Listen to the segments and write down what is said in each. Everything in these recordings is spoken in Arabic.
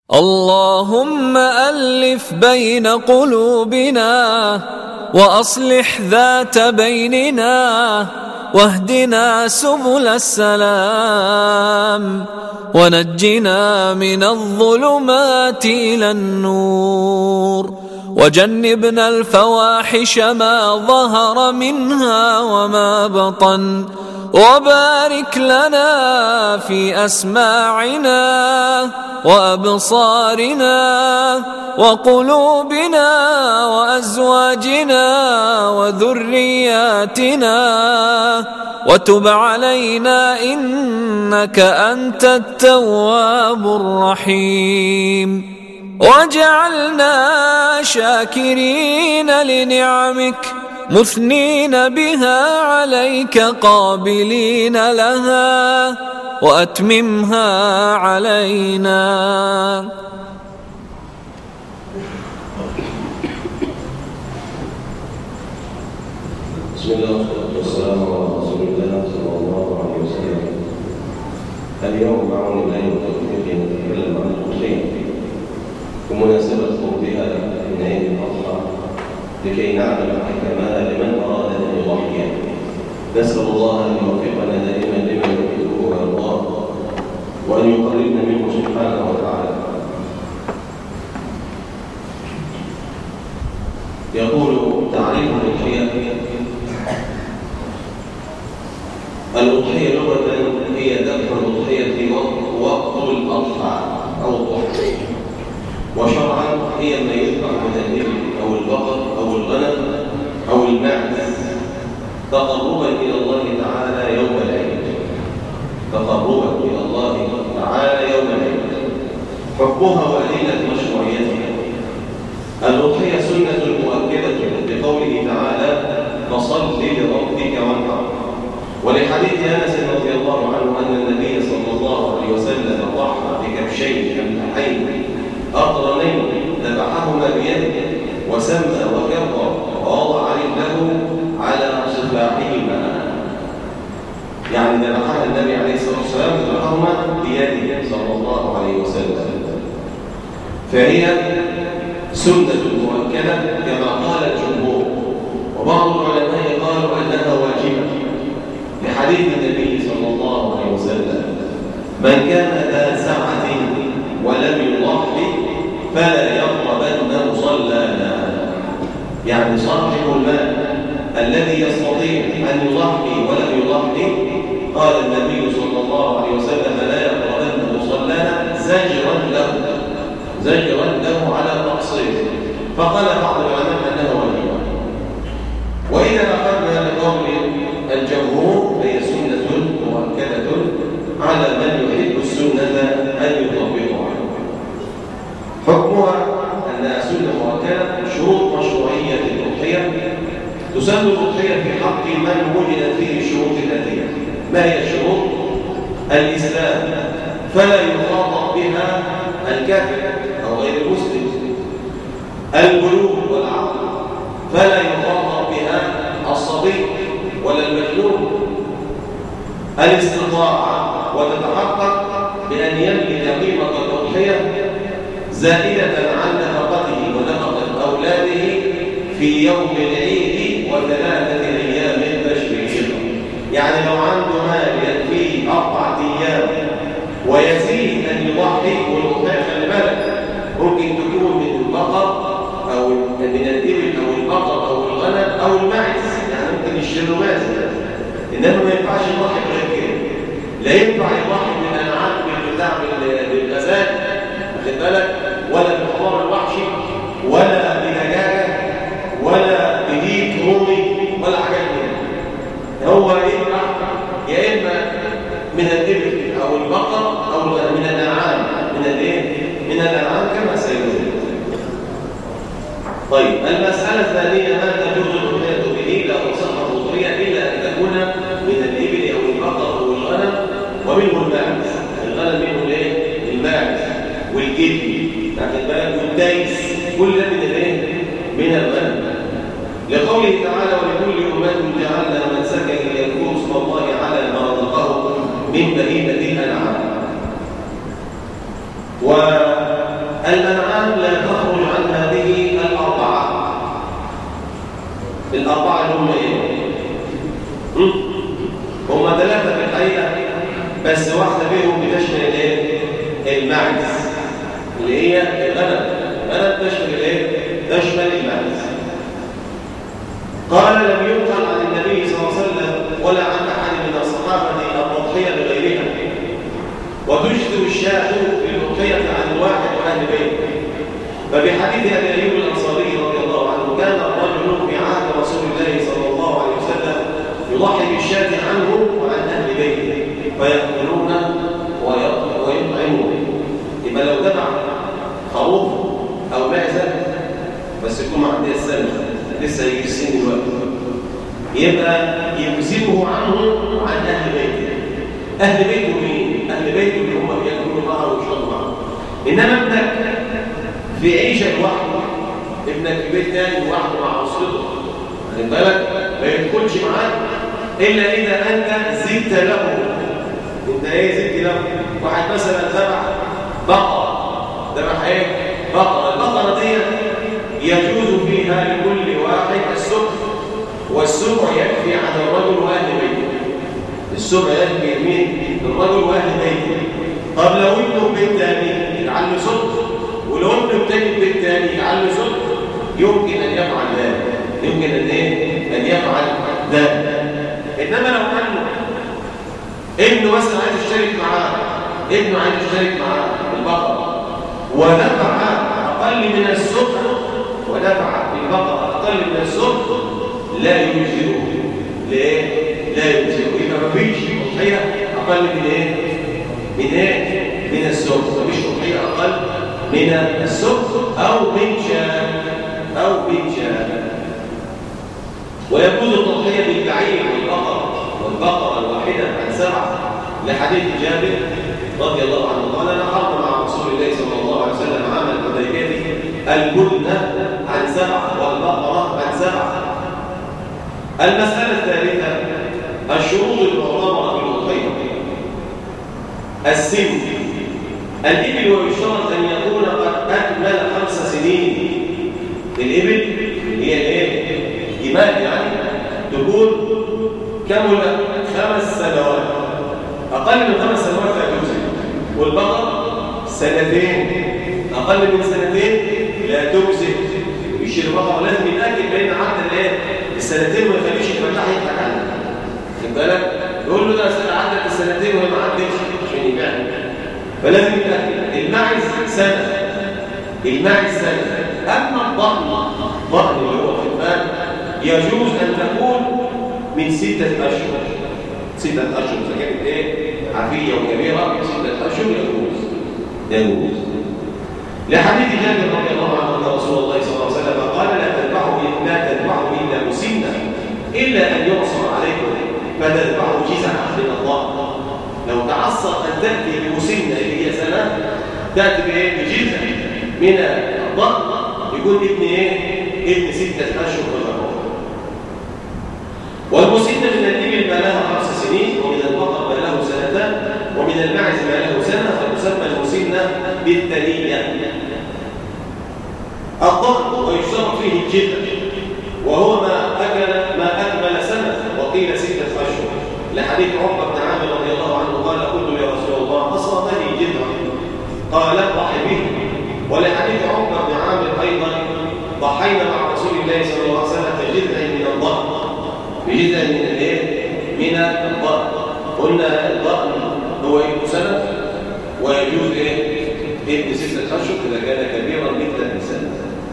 اللهم ألف بين قلوبنا وأصلح ذات بيننا واهدنا سبل السلام ونجنا من الظلمات إلى النور وجنبنا الفواحش ما ظهر منها وما بطن وبارك لنا في أسماعنا وأبصارنا وقلوبنا وأزواجنا وذرياتنا وتب علينا إنك أنت التواب الرحيم واجعلنا شاكرين لنعمك مثنين بها عليك قابلين لها وأتممها علينا. بسم الله والسلام على رسول الله صلى الله عليه وسلم. اليوم بعون الله وتوفيقه نتكلم عن الأضحية بمناسبة قربها من عيد الأضحى لكي نعلم حكمها لمن أراد أن يضحي. نسأل الله أن يوفقنا دائما لما يحبه ويرضاه وأن يقربنا منه سبحانه وتعالى. يقول تعريف الأضحية: الأضحية لغة هي ذبح الأضحية وقت الأضحى أو الضحى، وشرعا هي ما يذبح من الإبل أو البقر أو الغنم أو الماعز تقربا إلى الله تعالى يوم العيد. تقربا إلى الله تعالى يوم العيد. حكمها وأدلة مشروعيتها: الأضحية سنة مؤكدة بقوله تعالى: فصل لربك وانحر. ولحديث أنس رضي الله عنه أن النبي صلى الله عليه وسلم ضحى بكبشين أملحين أقرنين ذبحهما بيده وسمى وكبر ووضع رجله على صفاحهما، يعني ذبحها النبي عليه الصلاة والسلام ذبحهما بيده صلى الله عليه وسلم، فهي سنة مؤكدة كما قال الجمهور. وبعض العلماء قالوا أنها واجبة لحديث النبي صلى الله عليه وسلم: من كان ذا سعة ولم يضحي فلا يقربن مصلانا. يعني صاحب المال الذي يستطيع أن يضحي ولم يضحي، قال النبي صلى الله عليه وسلم: لا يقربن مصلانا زجرا له على تقصيره. فقال بعض العلماء أنه واجب. وإذا أخذنا بقول الجمهور فهي سنة مؤكدة على من يحب السنة أن يطبقها. حكمها أنها سنة مؤكدة. شروط مشروعية الأضحية: تسن الأضحية في حق من وجدت فيه الشروط الآتية. ما هي الشروط؟ الإسلام، فلا يخاطب بها الكافر أو غير المسلم. البلوغ والعقل، فلا يخاطب بها الصبي ولا المجنون. الاستطاعة، وتتحقق بأن يملك قيمة الأضحية زائدة عن نفقته ونفقة أولاده في يوم العيد و3 أيام تشريقية. يعني لو عنده مال يكفيه 4 أيام ويزيد أن يضحي، والأضحية خلي بالك ممكن تكون من البقر أو من الإبل أو البقر أو الغنم أو الماعز، يعني ممكن يشتروا ماعز، إنما ما ينفعش يضحي غير كده. لا ينفع يضحي من الأنعام بالبتاع بالغزال، واخد بالك، ولا بالحمار الوحشي، ولا بدجاجة، ولا بديك رومي، ولا حاجات كده. هو ينفع يا إما من الإبل أو البقر أو من الأنعام، من الإيه؟ من الأنعام كما سيقول. طيب، المسألة الثانية: ما تجوز الأضحية به؟ لا تصح الأضحية إلا أن تكون من الإبل أو البقر أو الغنم، ومنه الماعز. الغنم منه الايه؟ الماعز والجدي، تاخد بالك، والدايس، كل ده من الايه؟ من الغنم. لقوله تعالى: ولكل أمة جعلنا منسكا ليذكروا اسم الله على ما رزقهم من بهيمة الأنعام. الأنعام لا تخرج عن هذه الأربعة. الأربعة اللي هم إيه؟ هم 3 في الحقيقة، بس واحدة بينهم بتشمل الإيه؟ الماعز، اللي هي الغنم. الغنم تشمل الإيه؟ تشمل الماعز. قال لم ينقل عن النبي صلى الله عليه وسلم ولا عن أحد من الصحابة التضحية بغيرها، وتجزئ الشاة بالأضحية عن الواحد وأهل بيته. فبحديث أبي أيوب الأنصاري رضي الله عنه كان الرجل في عهد رسول الله صلى الله عليه وسلم يضحي بالشاة عنه وعن أهل بيته فيأكلون ويطعمون. يبقى لو ذبح خروف أو معزة بس يكون معدي السنة لسه يجي السن دلوقتي، يبقى يجزئه عنه وعن أهل بيته. أهل بيته مين؟ أهل بيته اللي هم يأكلوا معه ويشربوا معه. إنما ابنك في عيشة لوحده، ابنك في بيت تاني لوحده مع أسرته، خد بالك ما يدخلش معاك إلا إذا أنت زدت له. أنت إيه زدت له؟ واحد مثلا ذبح بقرة، ذبح إيه؟ بقرة. البقرة دي يجوز فيها لكل واحد السبع، والسبع يكفي عن الرجل وأهل بيته. السبع يكفي مين؟ الرجل وأهل بيته. طب لو ابنه بيت تاني يجعل له سبع، ولو ابنه تاني بيت تاني يجعل له سبع، يمكن أن يفعل ذلك. يمكن أن يفعل ذلك. إنما لو كان ابنه مثلا عايز يشترك معاه، ابنه عايز يشترك معاه البقرة ودفع أقل من السبع، ودفع في البقرة أقل من السبع، لا يجزئه. ليه؟ لا يجزئه. يبقى ما فيش تضحية أقل من إيه؟ من إيه؟ من السبع. ما فيش تضحية أقل من السبع أو من شاة، أو من شاة. ويجوز التضحية بالبعير والبقرة الواحدة عن 7 لحديث جابر رضي الله عنه قال نحرم مع رسول الله صلى الله عليه وسلم عام الحديبية البدنة عن 7 والبقرة عن 7. المسألة الثالثة الشروط المعتبرة في الأضحية. السن. الإبل ويشترط أن يكون قد أكمل 5 سنين. الإبل هي الايه؟ جمال يعني تكون كمل 5 سنوات. أقل من 5 سنوات لا تجزئ. والبقر 2 أقل من 2 لا تجزئ. يشيل البقر لازم يتأكد بين عدد الايه؟ 2 وما يخليش الفتاح يضحك عليه. خد بالك؟ يقول له ده عدد 2 وهي ما عدتش عشان يبيعها. فلازم يتأكد. الماعز 1 سنة. الماعز 1 سنة. أما الضأن اللي هو الخرفان يجوز أن تكون من 6 أشهر. 6 أشهر إذا كانت إيه؟ عفية وكبيرة 6 أشهر يجوز. لحديث جابر رضي الله عنه أن رسول الله صلى الله عليه وسلم قال لا تذبحوا إلا مسنة إلا أن يعصر عليكم فتذبحوا جزعا من الله. لو تعصر أن تأتي بمسنة اللي هي سنة تأتي بإيه؟ بجزع من الضأن يكون ابن إيه؟ ابن 6 أشهر بالغرور. والمسنة من الإبل ما لها 5 سنين، ومن البقر ما له 2 سنين، ومن الماعز ما له 1 سنة، فتسمى المسنة بالثنية. الضأن ويشترط فيه الجذع وهو ما أكمل 1 سنة وقيل 6 أشهر. لحديث عقبة بن عامر رضي الله عنه قال قلت يا رسول الله أصابني جذع قال اضحي به. ولحديث عقبة بن عامر أيضا ضحينا مع رسول الله صلى الله عليه وسلم بجذع من الضأن، بجذع من الايه؟ من الضأن. قلنا الضأن هو ابن 1 سنة ويجوز ايه؟ ابن 6 أشهر إذا كان كبيرا مثل النساء.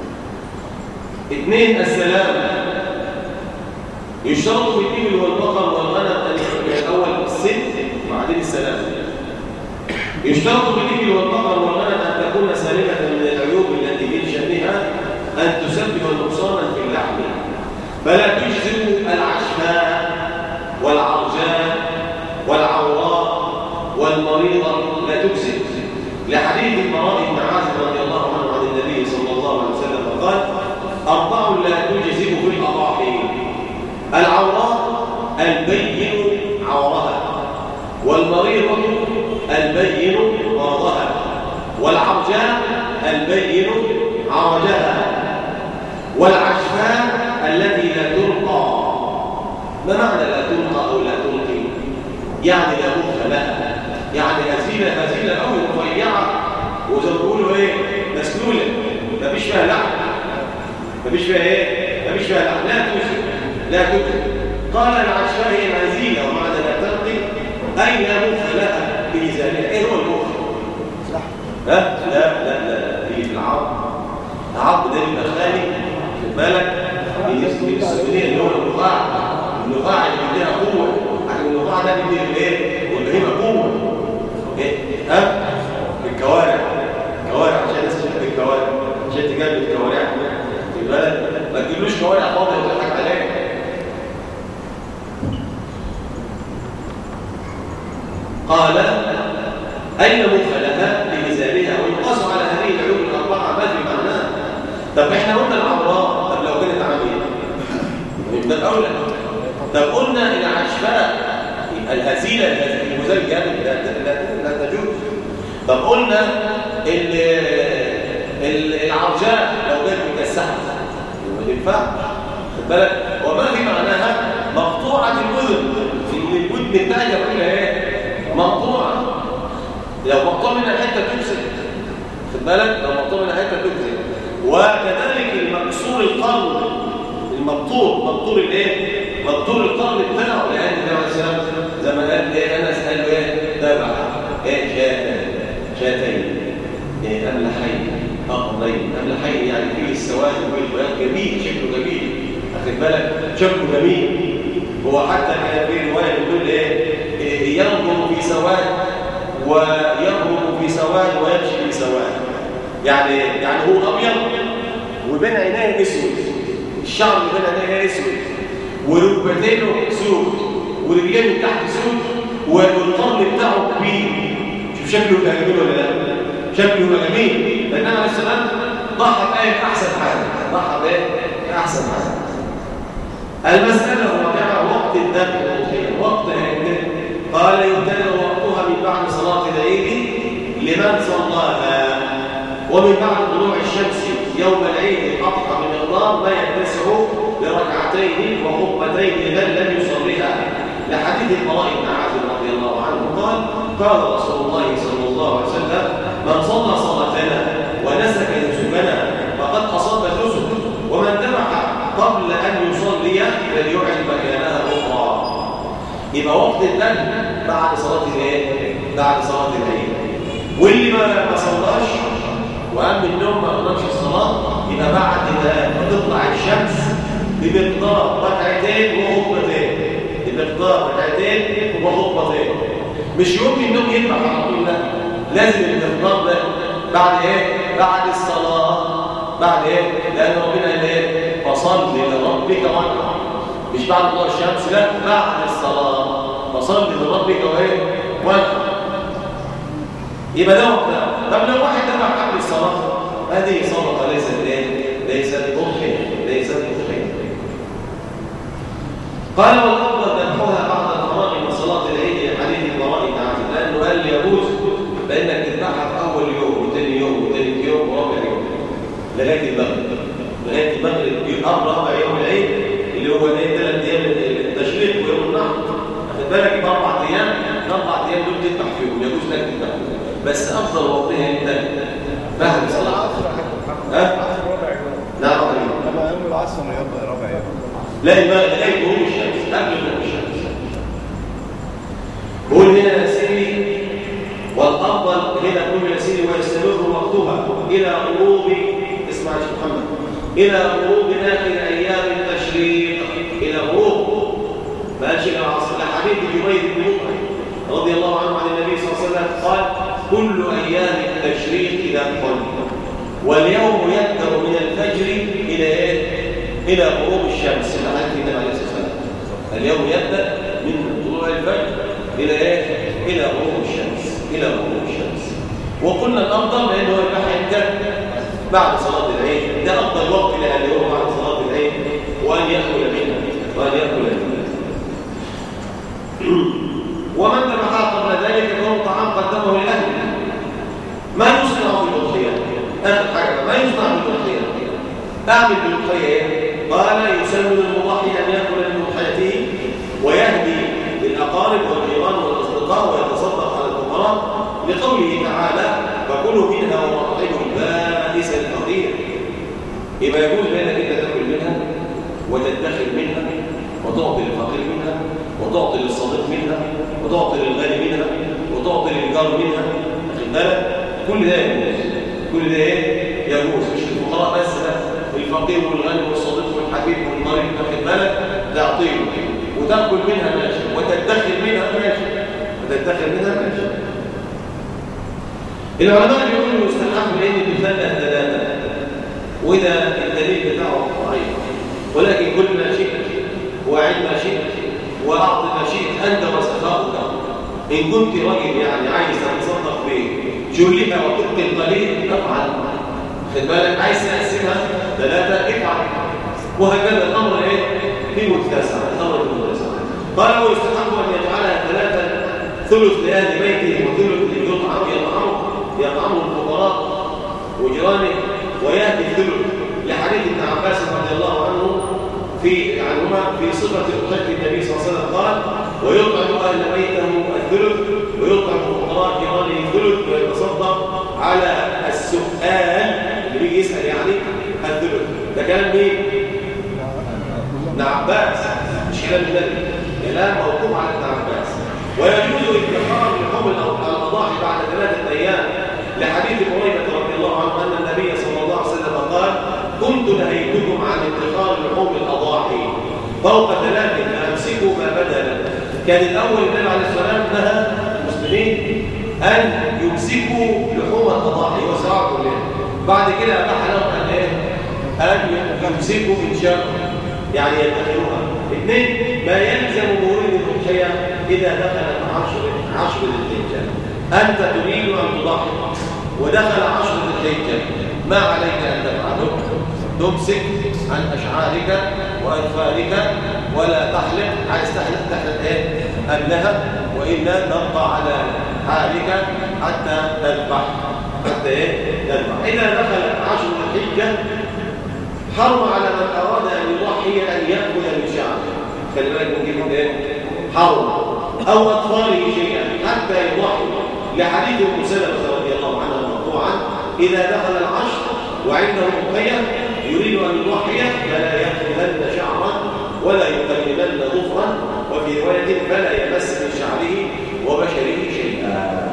2 السلام. يشترط في الإبل والبقر والغنم أن يكون الأول السن وبعدين السلام. يشترط في الإبل والبقر والغنم أن تكون سالمة من العيوب التي من شأنها أن تسبب نقصانا في اللحم، فلا تجزئ العشفاء والعرجاء والعوراء والمريضة لا تجزئ. لحديث البراء بن عازب رضي الله عنه عن النبي صلى الله عليه وسلم قال 4 لا تجزئ في الأضاحي: العوراء البين عورها، والمريضة البين مرضها، والعرجاء البين والعشفاء التي لا تلقى. ما معنى لا تلقى أو لا تلقي؟ يعني لا مخ لها، يعني هزيلة أو رفيعة، وزي ما بيقولوا إيه مسلولة، مفيش فيها لحم، مفيش فيها إيه؟ مفيش فيها لحم، لا توزن لا تلقي. قال العشفاء هي الهزيلة، ومعنى لا تلقي أي لا مخ لها بميزانها. إيه هو المخ؟ لا لا لا لا، هي في العظم. العظم ده بيبقى خالي، خد بالك، السكونية اللي هو النخاع اللي بيديها قوة، عشان النخاع ده بيديها الايه؟ والبهيمة قوة. ايه؟ الكوارع عشان الناس تشوف الكوارع، عشان تجلب الكوارع، خد بالك، ما تجيبلوش كوارع فاضية وتضحك عليها. قال أين مخ لها بميزانها ويقاس على هذه العلوم الأربعة ما في معناها. طب احنا قلنا العمراء، طب لو كانت عامية يبقى الأولى. طب قلنا العشفاء الهزيلة المزلجة لا تجوز. طب قلنا العرجاء لو كانت مكسحة ما تنفعش، خد بالك، وما في معناها مقطوعة الأذن، الودن بتاعتها كلها ايه؟ مقطوعة. لو مقطوع منها حتة تكسر، خد بالك، لو مقطوع منها حتة تكسر. وكذلك المكسور القلب، مقطور الايه؟ مقطور القلب بتاعه، لان النبي عليه السلام زي ما قال ايه؟ انا اساله ايه؟ تابع ايه؟ شاتين ايه؟ املحين اقرنين. املحين يعني فيه السواد والبياض جميل، شكله جميل، واخد بالك، شكله جميل. هو حتى كان في روايه بتقول ايه؟ ينظر في سواد ويغرب في سواد ويمشي في سواد. يعني هو ابيض وبين عينيه اسود، الشعر اللي بين عينيه اسود، وركبتينه سود، ورجليه من تحت سود، والقرن بتاعه كبير. شوف شكله يبقى جميل ولا لا؟ شكله يبقى جميل، لان عليه السلام ضحى بايه؟ احسن حاجه، ضحى بايه؟ احسن حاجه. المساله الرابعه وقت الذبح والأضحية. وقت الذبح قال يبتدئ وقتها من بعد صلاه العيد لمن صلاها، ومن بعد طلوع الشمس يوم العيد الاضحى بمقدار ما يتسع لركعتين وخطبتين لمن لم يصليها، لحديث البراء بن عازب رضي الله عنه قال قال رسول الله صلى الله عليه وسلم من صلى صلاتنا ونسك نسكنا فقد اصاب النسك، ومن ذبح قبل ان يصلي فليعد مكانها اخرى. يبقى وقت الذبح بعد صلاه الايه؟ بعد صلاه العيد. واللي ما صلاش وقام من النوم ما قدرش الصلاه يبقى بعد ما تطلع الشمس بمقدار ركعتين وخطبتين، بمقدار ركعتين وخطبتين. مش يوم النوم يذبح على طول، لا، لازم المقدار ده بعد ايه؟ بعد الصلاه. بعد ايه؟ لان ربنا قال ايه؟ فصل لربك وانحر. مش بعد طلوع الشمس، لا، بعد الصلاه فصل لربك وايه؟ وانحر. يبقى ده وقتها. طب لو واحد ذبح قبل الصلاه، هذه صدقه ليست ايه؟ ليست اضحيه، ليست اضحيه. قال والافضل ذبحها بعد الفراغ من صلاه العيد لحديث البراء بن عازب، لانه قال يجوز بانك تذبحها في اول يوم وثاني يوم وثالث يوم ورابع يوم لغايه المغرب. لغايه المغرب يقرب رابع يوم العيد اللي هو ايه؟ 3 ايام التشريق ويوم النحر، خد بالك، يبقى 4 ايام. ال4 ايام دول تذبح فيهم، يجوز لك تذبح فيهم، بس افضل وقتها امتى؟ بعد صلاه العصر. لا رابع يوم. لما يوم العصر يبقى رابع يوم. لا، لغايه غروب الشمس، قبل غروب الشمس. قول هنا يا سيدي، والافضل هنا قول يا سيدي ويستمر وقتها الى غروب، اسمع يا شيخ محمد، الى غروب اخر ايام التشريق، الى غروب، ما قالش الى العصر. لحديث جبير بن مطعم رضي الله عنه عن النبي صلى الله عليه وسلم قال كل ايام التشريق ذبح، واليوم يبدا من الفجر الى ايه؟ الى غروب الشمس. لحديث النبي عليه الصلاه والسلام اليوم يبدا من طلوع الفجر الى ايه؟ الى غروب الشمس، الى غروب الشمس. وقلنا الافضل لانه يذبح امتى؟ بعد صلاه العيد، ده افضل وقت اللي هو بعد صلاه العيد، وان ياكل منها، وان ياكل منها. ومن ذبحها قبل ذلك فهو طعام قدمه لاهله. ما يصنع في الاضحيه؟ اخر حاجه، ما يصنع في الاضحيه أعمل بالأضحية إيه؟ قال يسن للمضحي أن يأكل من أضحيته ويهدي للأقارب والجيران والأصدقاء ويتصدق على الفقراء لقوله تعالى فكلوا منها وأطعموا البائس الفقير. يبقى يجوز بينك أنت تأكل منها وتدخر منها وتعطي للفقير منها وتعطي للصديق منها وتعطي للغني منها وتعطي للجار منها. واخد بالك؟ كل ده يجوز. كل ده ايه؟ يجوز. مش الفقراء بس، الفقير والغني والصديق والحبيب والمريض. واخد بالك؟ تعطيه وتاكل منها ماشي وتدخر منها ماشي وتدخر منها ماشي. العلماء بيقولوا يستحب لان الدخان ثلاثه وده الدليل بتاعه ضعيف، ولكن كل ما شئت وعد ما شئت واعط ما شئت انت وسخاؤك. ان كنت راجل يعني عايز تتصدق بجلها وتبقي القليل افعل. خد بالك؟ عايز تقسمها ثلاثه افعل. وهكذا الامر ايه؟ في متسع. الامر في متسع. قال ويستحب ان يجعلها ثلاثه، ثلث لاهل بيته وثلث ليطعم يطعمه الفقراء وجيرانه وياتي الثلث لحديث ابن عباس رضي الله عنهما في صفه اضحيه النبي صلى الله عليه وسلم قال ويطعم اهل بيته الثلث ويطعم الفقراء جيرانه الثلث ويتصدق على السؤال اللي بيجي يسال يعني الثلث. ده كلام مين؟ ابن عباس، مش كلام النبي، كلام موقوف على ابن عباس. ويجوز ادخار لحوم الاضاحي بعد 3 ايام لحديث هريره رضي الله عنه ان النبي صلى الله عليه وسلم قال كنت نهيتكم عن ادخار لحوم الاضاحي فوق 3 فامسكوا ما بدا لكم. كان الاول النبي عليه الصلاه والسلام نهى المسلمين ان يمسكوا لحوم الاضاحي وسعوا كلها. بعد كده اباح لهم ان يمسكوا من شر يعني يدخلوها. 2 ما يلزم مورد الأضحية إذا دخلت 10 ذي الحجة. أنت تريد أن تضحي ودخل 10 ذي الحجة، ما عليك أن تفعله؟ تمسك عن أشعارك وأنفارك ولا تحلق. عايز تحلق إيه؟ النهب، وإلا تبقى على حالك حتى تذبح. إذا دخل 10 ذي الحجة حرم على من أراد أن يضحي أن يأكل من شعره. خلي بالك ممكن ايه؟ حرم أو أطفاله شيئا حتى يضحي، لحديث أم سلمة رضي الله عنها مرفوعا إذا دخل 10 وعنده أضحية يريد أن يضحي فلا يأخذن شعرا ولا يقلمن ظفرا، وفي رواية فلا يمس من شعره وبشره شيئا.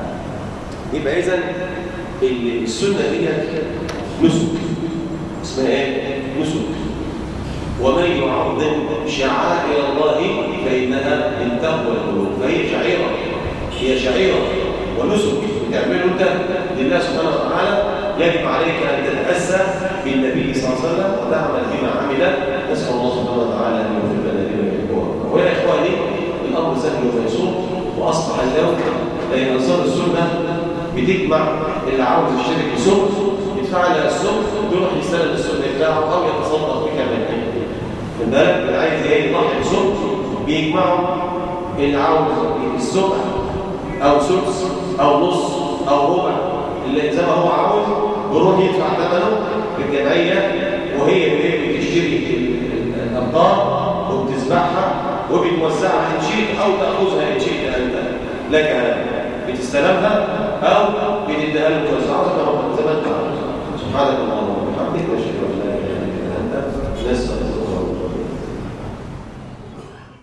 يبقى إذن السنة هي نسك، اسمها ايه؟ نسك. ومن يعظم شعائر الله فإنها من تقوى القلوب. فهي شعيرة، هي شعيرة ونسك تعمله انت لله سبحانه وتعالى. يجب عليك ان تتأسى بالنبي صلى الله عليه وسلم وتعمل بما عمل. نسأل الله سبحانه وتعالى ان يوفقنا لما يحبه. ويا اخواني الامر سهل وميسور واصبح اليوم لان انصار السنه بتجمع اللي عاوز يشترك بسوق يدفع لها السوق يروح يستلم السوق بتاعه او يتصدق بك من ايه. من بالك اللي عايز يضحي بسوق بيجمعوا اللي عاوز السوق او سدس او نص او ربع اللي زي ما هو عاوز بيروح يدفع ثمنه بالجمعيه وهي بتشتري الابقار وبتذبحها وبتوزعها ان شئت او تاخذها ان شئت انت لك بتستلمها او بتديها له توزعها زي ما انت عاوز. سبحانك اللهم وبحمدك اشهد ان لا اله الا انت